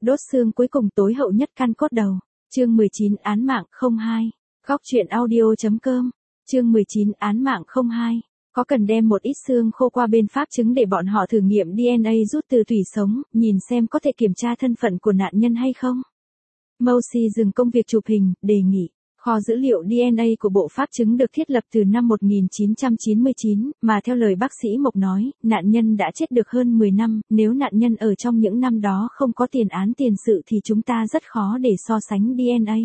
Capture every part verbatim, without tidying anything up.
Đốt xương cuối cùng tối hậu nhất căn cốt đầu. Chương mười chín án mạng không hai. Góc truyện audio.com. Chương mười chín án mạng không hai. Có cần đem một ít xương khô qua bên pháp chứng để bọn họ thử nghiệm đê en a rút từ tủy sống, nhìn xem có thể kiểm tra thân phận của nạn nhân hay không? Mousy dừng công việc chụp hình, đề nghị. Kho dữ liệu đê en a của bộ pháp chứng được thiết lập từ năm một nghìn chín trăm chín mươi chín, mà theo lời bác sĩ Mộc nói, nạn nhân đã chết được hơn mười năm, nếu nạn nhân ở trong những năm đó không có tiền án tiền sự thì chúng ta rất khó để so sánh đê en a.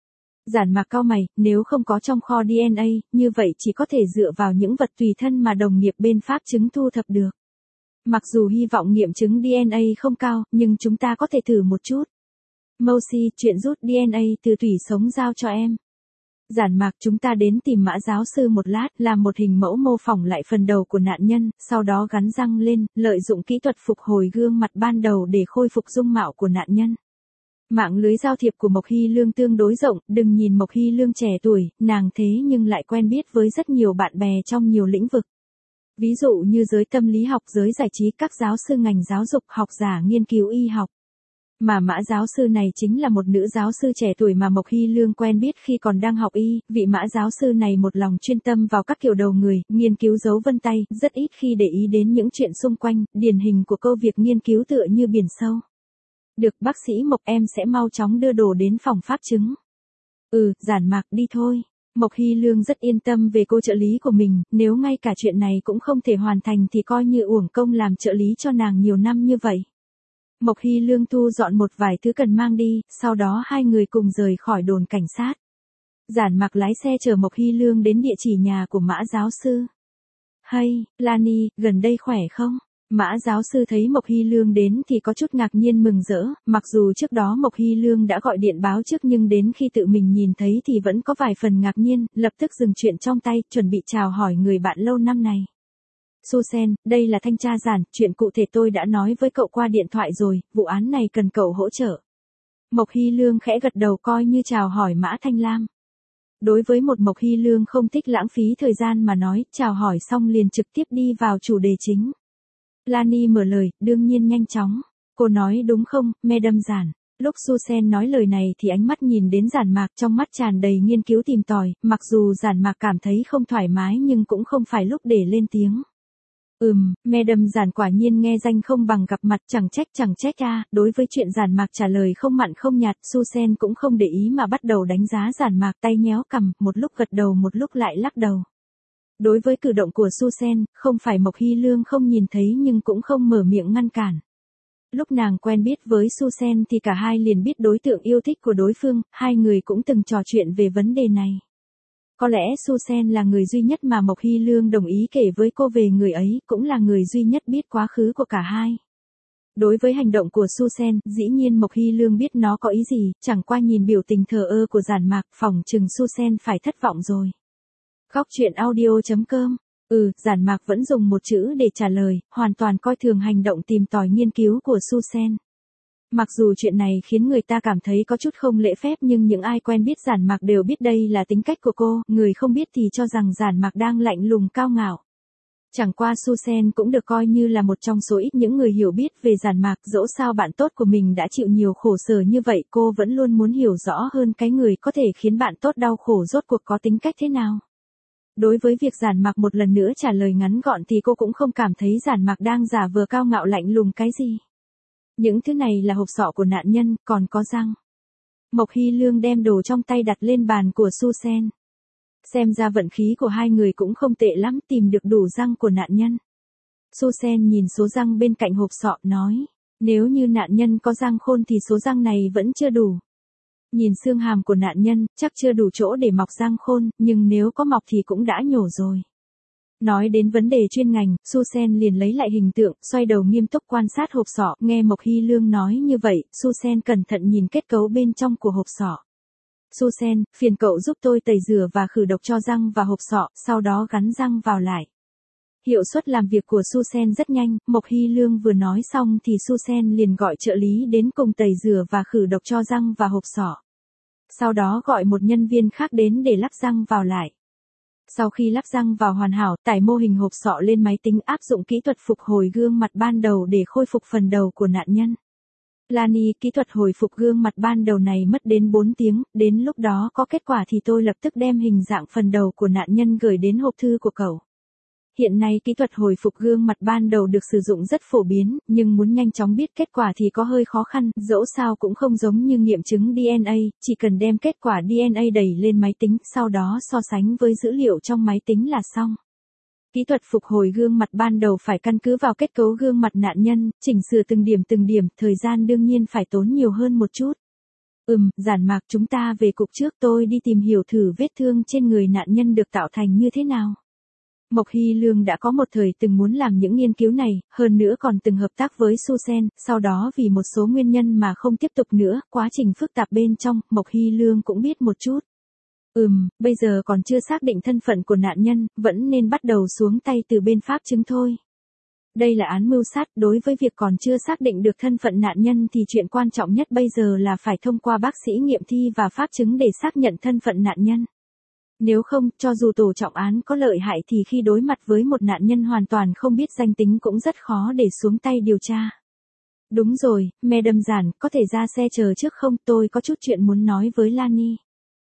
Giản Mạc cau mày, nếu không có trong kho đê en a, như vậy chỉ có thể dựa vào những vật tùy thân mà đồng nghiệp bên pháp chứng thu thập được. Mặc dù hy vọng nghiệm chứng đê en a không cao, nhưng chúng ta có thể thử một chút. Mousy, chuyện rút đê en a từ tủy sống giao cho em. Giản Mạc, chúng ta đến tìm Mã giáo sư một lát, làm một hình mẫu mô phỏng lại phần đầu của nạn nhân, sau đó gắn răng lên, lợi dụng kỹ thuật phục hồi gương mặt ban đầu để khôi phục dung mạo của nạn nhân. Mạng lưới giao thiệp của Mộc Hy Lương tương đối rộng, đừng nhìn Mộc Hy Lương trẻ tuổi, nàng thế nhưng lại quen biết với rất nhiều bạn bè trong nhiều lĩnh vực. Ví dụ như giới tâm lý học, giới giải trí, các giáo sư ngành giáo dục, học giả nghiên cứu y học. Mà Mã giáo sư này chính là một nữ giáo sư trẻ tuổi mà Mộc Hy Lương quen biết khi còn đang học y, vị Mã giáo sư này một lòng chuyên tâm vào các kiểu đầu người, nghiên cứu dấu vân tay, rất ít khi để ý đến những chuyện xung quanh, điển hình của câu việc nghiên cứu tựa như biển sâu. Được, bác sĩ Mộc, em sẽ mau chóng đưa đồ đến phòng pháp chứng. Ừ, Giản Mạc, đi thôi. Mộc Hy Lương rất yên tâm về cô trợ lý của mình, nếu ngay cả chuyện này cũng không thể hoàn thành thì coi như uổng công làm trợ lý cho nàng nhiều năm như vậy. Mộc Hy Lương thu dọn một vài thứ cần mang đi, sau đó hai người cùng rời khỏi đồn cảnh sát. Giản Mạc lái xe chở Mộc Hy Lương đến địa chỉ nhà của Mã giáo sư. Hay, Lani, gần đây khỏe không? Mã giáo sư thấy Mộc Hy Lương đến thì có chút ngạc nhiên mừng rỡ, mặc dù trước đó Mộc Hy Lương đã gọi điện báo trước nhưng đến khi tự mình nhìn thấy thì vẫn có vài phần ngạc nhiên, lập tức dừng chuyện trong tay, chuẩn bị chào hỏi người bạn lâu năm này. Susan, đây là thanh tra Giản, chuyện cụ thể tôi đã nói với cậu qua điện thoại rồi, vụ án này cần cậu hỗ trợ. Mộc Hy Lương khẽ gật đầu coi như chào hỏi Mã Thanh Lam. Đối với một Mộc Hy Lương không thích lãng phí thời gian mà nói, chào hỏi xong liền trực tiếp đi vào chủ đề chính. Lani mở lời, đương nhiên nhanh chóng. Cô nói đúng không, Madam Giản. Lúc Susan nói lời này thì ánh mắt nhìn đến Giản Mạc, trong mắt tràn đầy nghiên cứu tìm tòi, mặc dù Giản Mạc cảm thấy không thoải mái nhưng cũng không phải lúc để lên tiếng. Ừm, Madam Giản quả nhiên nghe danh không bằng gặp mặt, chẳng trách chẳng trách a. À. Đối với chuyện Giản Mạc trả lời không mặn không nhạt, Susan cũng không để ý mà bắt đầu đánh giá Giản Mạc, tay nhéo cằm, một lúc gật đầu một lúc lại lắc đầu. Đối với cử động của Susan, không phải Mộc Hy Lương không nhìn thấy nhưng cũng không mở miệng ngăn cản. Lúc nàng quen biết với Susan thì cả hai liền biết đối tượng yêu thích của đối phương, hai người cũng từng trò chuyện về vấn đề này. Có lẽ Susan là người duy nhất mà Mộc Hy Lương đồng ý kể với cô về người ấy, cũng là người duy nhất biết quá khứ của cả hai. Đối với hành động của Susan, dĩ nhiên Mộc Hy Lương biết nó có ý gì, chẳng qua nhìn biểu tình thờ ơ của Giản Mạc, phỏng chừng Susan phải thất vọng rồi. Góc truyện audio.com. Ừ, Giản Mạc vẫn dùng một chữ để trả lời, hoàn toàn coi thường hành động tìm tòi nghiên cứu của Susan. Mặc dù chuyện này khiến người ta cảm thấy có chút không lễ phép nhưng những ai quen biết Giản Mạc đều biết đây là tính cách của cô, người không biết thì cho rằng Giản Mạc đang lạnh lùng cao ngạo. Chẳng qua Susan cũng được coi như là một trong số ít những người hiểu biết về Giản Mạc, dẫu sao bạn tốt của mình đã chịu nhiều khổ sở như vậy, cô vẫn luôn muốn hiểu rõ hơn cái người có thể khiến bạn tốt đau khổ rốt cuộc có tính cách thế nào. Đối với việc Giản Mạc một lần nữa trả lời ngắn gọn thì cô cũng không cảm thấy Giản Mạc đang giả vờ cao ngạo lạnh lùng cái gì. Những thứ này là hộp sọ của nạn nhân, còn có răng. Mộc Hy Lương đem đồ trong tay đặt lên bàn của Susan. Xem ra vận khí của hai người cũng không tệ lắm, tìm được đủ răng của nạn nhân. Susan nhìn số răng bên cạnh hộp sọ, nói, nếu như nạn nhân có răng khôn thì số răng này vẫn chưa đủ. Nhìn xương hàm của nạn nhân, chắc chưa đủ chỗ để mọc răng khôn, nhưng nếu có mọc thì cũng đã nhổ rồi. Nói đến vấn đề chuyên ngành, Susan liền lấy lại hình tượng, xoay đầu nghiêm túc quan sát hộp sọ, nghe Mộc Hy Lương nói như vậy, Susan cẩn thận nhìn kết cấu bên trong của hộp sọ. Susan, phiền cậu giúp tôi tẩy rửa và khử độc cho răng và hộp sọ, sau đó gắn răng vào lại. Hiệu suất làm việc của Susan rất nhanh, Mộc Hy Lương vừa nói xong thì Susan liền gọi trợ lý đến cùng tẩy rửa và khử độc cho răng và hộp sọ. Sau đó gọi một nhân viên khác đến để lắp răng vào lại. Sau khi lắp răng vào hoàn hảo, tải mô hình hộp sọ lên máy tính áp dụng kỹ thuật phục hồi gương mặt ban đầu để khôi phục phần đầu của nạn nhân. Lani, kỹ thuật hồi phục gương mặt ban đầu này mất đến bốn tiếng, đến lúc đó có kết quả thì tôi lập tức đem hình dạng phần đầu của nạn nhân gửi đến hộp thư của cậu. Hiện nay kỹ thuật hồi phục gương mặt ban đầu được sử dụng rất phổ biến, nhưng muốn nhanh chóng biết kết quả thì có hơi khó khăn, dẫu sao cũng không giống như nghiệm chứng đê en a, chỉ cần đem kết quả đê en a đẩy lên máy tính, sau đó so sánh với dữ liệu trong máy tính là xong. Kỹ thuật phục hồi gương mặt ban đầu phải căn cứ vào kết cấu gương mặt nạn nhân, chỉnh sửa từng điểm từng điểm, thời gian đương nhiên phải tốn nhiều hơn một chút. Ừm, Giản Mạc, chúng ta về cục trước, tôi đi tìm hiểu thử vết thương trên người nạn nhân được tạo thành như thế nào. Mộc Hy Lương đã có một thời từng muốn làm những nghiên cứu này, hơn nữa còn từng hợp tác với Susan, sau đó vì một số nguyên nhân mà không tiếp tục nữa, quá trình phức tạp bên trong, Mộc Hy Lương cũng biết một chút. Ừm, bây giờ còn chưa xác định thân phận của nạn nhân, vẫn nên bắt đầu xuống tay từ bên pháp chứng thôi. Đây là án mưu sát, đối với việc còn chưa xác định được thân phận nạn nhân thì chuyện quan trọng nhất bây giờ là phải thông qua bác sĩ nghiệm thi và pháp chứng để xác nhận thân phận nạn nhân. Nếu không, cho dù tổ trọng án có lợi hại thì khi đối mặt với một nạn nhân hoàn toàn không biết danh tính cũng rất khó để xuống tay điều tra. Đúng rồi, Madam Giản, có thể ra xe chờ trước không, tôi có chút chuyện muốn nói với Lani.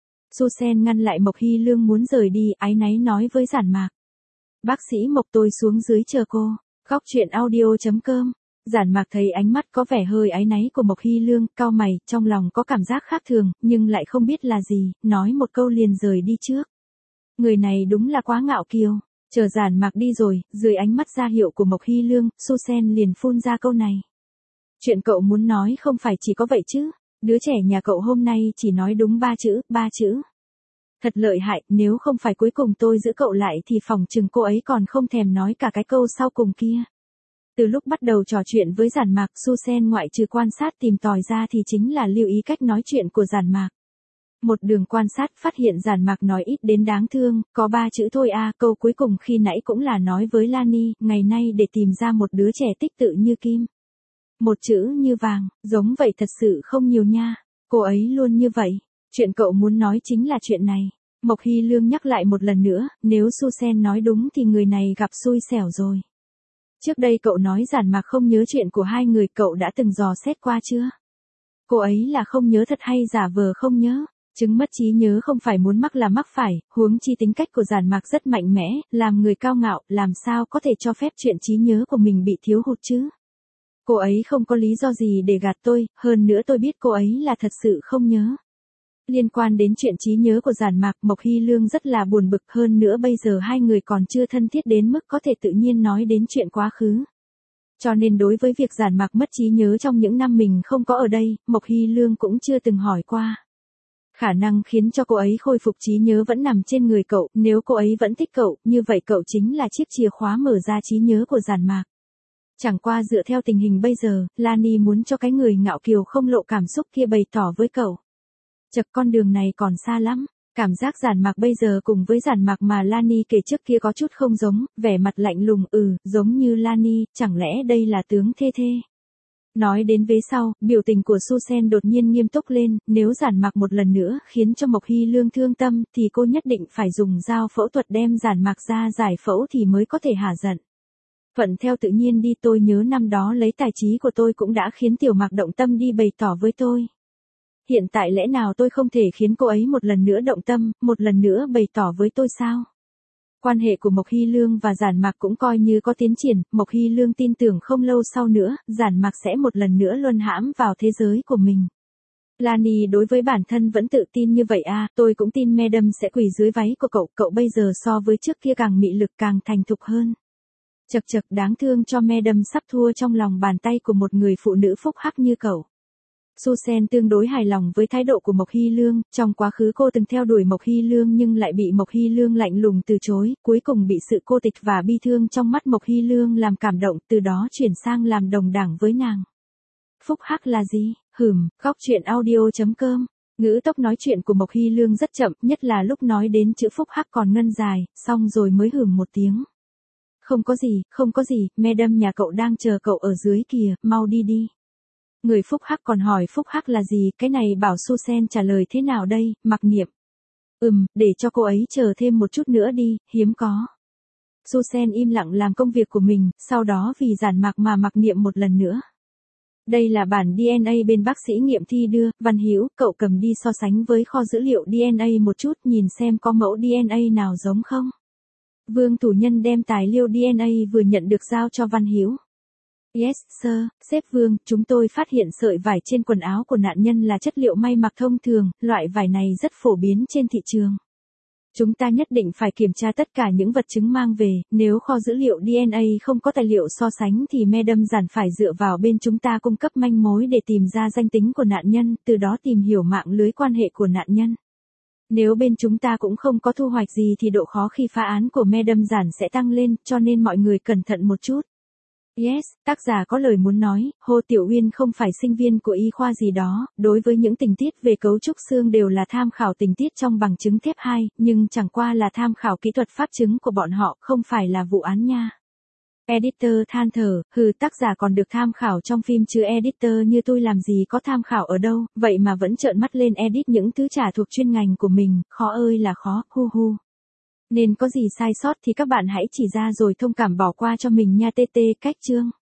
Susan ngăn lại Mộc Hy Lương muốn rời đi, áy náy nói với Giản Mạc. Bác sĩ Mộc, tôi xuống dưới chờ cô. Góc truyện audio chấm com. Giản Mạc thấy ánh mắt có vẻ hơi áy náy của Mộc Hy Lương, cau mày, trong lòng có cảm giác khác thường, nhưng lại không biết là gì, nói một câu liền rời đi trước. Người này đúng là quá ngạo kiêu. Chờ Giản Mạc đi rồi, dưới ánh mắt ra hiệu của Mộc Hy Lương, Susan liền phun ra câu này. Chuyện cậu muốn nói không phải chỉ có vậy chứ, đứa trẻ nhà cậu hôm nay chỉ nói đúng ba chữ, ba chữ. Thật lợi hại, nếu không phải cuối cùng tôi giữ cậu lại thì phỏng chừng cô ấy còn không thèm nói cả cái câu sau cùng kia. Từ lúc bắt đầu trò chuyện với Giản Mạc, Susan ngoại trừ quan sát tìm tòi ra thì chính là lưu ý cách nói chuyện của Giản Mạc. Một đường quan sát phát hiện Giản Mạc nói ít đến đáng thương, có ba chữ thôi à, câu cuối cùng khi nãy cũng là nói với Lani, ngày nay để tìm ra một đứa trẻ tích tự như kim. Một chữ như vàng, giống vậy thật sự không nhiều nha, cô ấy luôn như vậy. Chuyện cậu muốn nói chính là chuyện này. Mộc Hy Lương nhắc lại một lần nữa, nếu Susan nói đúng thì người này gặp xui xẻo rồi. Trước đây cậu nói Giản Mạc không nhớ chuyện của hai người, cậu đã từng dò xét qua chưa? Cô ấy là không nhớ thật hay giả vờ không nhớ? Chứng mất trí nhớ không phải muốn mắc là mắc phải, huống chi tính cách của Giản Mạc rất mạnh mẽ, làm người cao ngạo, làm sao có thể cho phép chuyện trí nhớ của mình bị thiếu hụt chứ? Cô ấy không có lý do gì để gạt tôi, hơn nữa tôi biết cô ấy là thật sự không nhớ. Liên quan đến chuyện trí nhớ của Giản Mạc, Mộc Hy Lương rất là buồn bực, hơn nữa bây giờ hai người còn chưa thân thiết đến mức có thể tự nhiên nói đến chuyện quá khứ. Cho nên đối với việc Giản Mạc mất trí nhớ trong những năm mình không có ở đây, Mộc Hy Lương cũng chưa từng hỏi qua. Khả năng khiến cho cô ấy khôi phục trí nhớ vẫn nằm trên người cậu, nếu cô ấy vẫn thích cậu, như vậy cậu chính là chiếc chìa khóa mở ra trí nhớ của Giản Mạc. Chẳng qua dựa theo tình hình bây giờ, Lani muốn cho cái người ngạo kiều không lộ cảm xúc kia bày tỏ với cậu. Chật, con đường này còn xa lắm. Cảm giác Giản Mạc bây giờ cùng với Giản Mạc mà Lani kể trước kia có chút không giống, vẻ mặt lạnh lùng, ừ, giống như Lani, chẳng lẽ đây là tướng thê thê. Nói đến vế sau, biểu tình của Susan đột nhiên nghiêm túc lên, nếu Giản Mạc một lần nữa khiến cho Mộc Hy Lương thương tâm thì cô nhất định phải dùng dao phẫu thuật đem Giản Mạc ra giải phẫu thì mới có thể hả giận. Thuận theo tự nhiên đi, tôi nhớ năm đó lấy tài trí của tôi cũng đã khiến Tiểu Mạc động tâm đi bày tỏ với tôi. Hiện tại lẽ nào tôi không thể khiến cô ấy một lần nữa động tâm, một lần nữa bày tỏ với tôi sao? Quan hệ của Mộc Hy Lương và Giản Mạc cũng coi như có tiến triển, Mộc Hy Lương tin tưởng không lâu sau nữa, Giản Mạc sẽ một lần nữa luân hãm vào thế giới của mình. Lani đối với bản thân vẫn tự tin như vậy à, tôi cũng tin Madam sẽ quỳ dưới váy của cậu, cậu bây giờ so với trước kia càng mị lực càng thành thục hơn. Chật chật, đáng thương cho Madam sắp thua trong lòng bàn tay của một người phụ nữ phúc hắc như cậu. Susan tương đối hài lòng với thái độ của Mộc Hy Lương, trong quá khứ cô từng theo đuổi Mộc Hy Lương nhưng lại bị Mộc Hy Lương lạnh lùng từ chối, cuối cùng bị sự cô tịch và bi thương trong mắt Mộc Hy Lương làm cảm động, từ đó chuyển sang làm đồng đảng với nàng. Phúc hắc là gì? Hừm, góc truyện audio chấm com. Ngữ tốc nói chuyện của Mộc Hy Lương rất chậm, nhất là lúc nói đến chữ phúc hắc còn ngân dài, xong rồi mới hừm một tiếng. Không có gì, không có gì, Madam nhà cậu đang chờ cậu ở dưới kìa, mau đi đi. Người phúc hắc còn hỏi phúc hắc là gì, cái này bảo Susan trả lời thế nào đây, mặc niệm. Ừm, để cho cô ấy chờ thêm một chút nữa đi, hiếm có. Susan im lặng làm công việc của mình, sau đó vì Giản Mạc mà mặc niệm một lần nữa. Đây là bản đê en a bên bác sĩ nghiệm thi đưa, Văn Hữu, cậu cầm đi so sánh với kho dữ liệu đê en a một chút nhìn xem có mẫu đê en a nào giống không. Vương thủ nhân đem tài liệu đê en a vừa nhận được giao cho Văn Hữu. Yes, sir, sếp Vương, chúng tôi phát hiện sợi vải trên quần áo của nạn nhân là chất liệu may mặc thông thường, loại vải này rất phổ biến trên thị trường. Chúng ta nhất định phải kiểm tra tất cả những vật chứng mang về, nếu kho dữ liệu đê en a không có tài liệu so sánh thì Madam Giản phải dựa vào bên chúng ta cung cấp manh mối để tìm ra danh tính của nạn nhân, từ đó tìm hiểu mạng lưới quan hệ của nạn nhân. Nếu bên chúng ta cũng không có thu hoạch gì thì độ khó khi phá án của Madam Giản sẽ tăng lên, cho nên mọi người cẩn thận một chút. Yes, tác giả có lời muốn nói, Hồ Tiểu Uyên không phải sinh viên của y khoa gì đó, đối với những tình tiết về cấu trúc xương đều là tham khảo tình tiết trong bằng chứng thép hai, nhưng chẳng qua là tham khảo kỹ thuật pháp chứng của bọn họ, không phải là vụ án nha. Editor than thở, hừ tác giả còn được tham khảo trong phim chứ editor như tôi làm gì có tham khảo ở đâu, vậy mà vẫn trợn mắt lên edit những thứ chả thuộc chuyên ngành của mình, khó ơi là khó, hu hu. Nên có gì sai sót thì các bạn hãy chỉ ra rồi thông cảm bỏ qua cho mình nha tê tê cách chương.